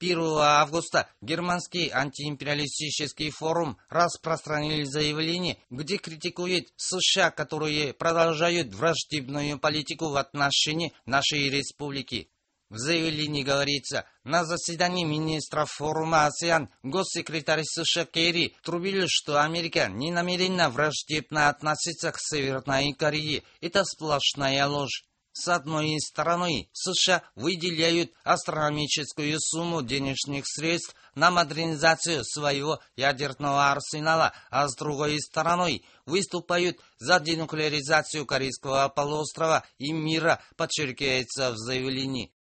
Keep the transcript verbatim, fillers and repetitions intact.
первого августа германский антиимпериалистический форум распространил заявление, где критикует США, которые продолжают враждебную политику в отношении нашей республики. В заявлении говорится, на заседании министров форума АСЕАН госсекретарь США Керри трубил, что Америка не намерена враждебно относиться к Северной Корее. Это сплошная ложь. С одной стороны, США выделяют астрономическую сумму денежных средств на модернизацию своего ядерного арсенала, а с другой стороны, выступают за денуклеаризацию Корейского полуострова и мира, подчеркивается в заявлении.